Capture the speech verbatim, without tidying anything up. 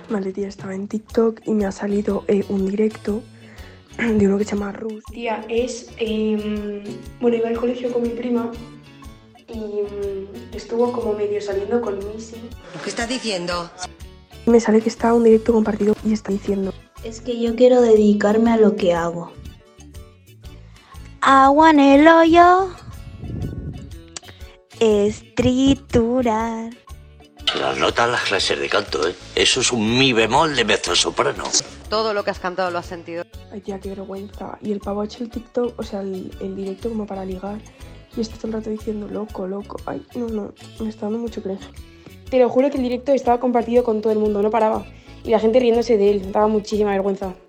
Vale, tía, estaba en TikTok y me ha salido eh, un directo de uno que se llama Rus. Tía, es... Eh, bueno, iba al colegio con mi prima y um, estuvo como medio saliendo con Missy. ¿Qué estás diciendo? Y me sale que está un directo compartido y está diciendo... Es que yo quiero dedicarme a lo que hago. Agua en el hoyo es triturar. Las notas, las clases de canto, ¿eh? Eso es un mi bemol de mezzosoprano. Todo lo que has cantado lo has sentido. Ay, tía, qué vergüenza. Y el pavo ha hecho el TikTok, o sea, el, el directo como para ligar. Y está todo el rato diciendo loco, loco. Ay, no, no, me está dando mucho cringe. Te lo juro que el directo estaba compartido con todo el mundo, no paraba. Y la gente riéndose de él, daba muchísima vergüenza.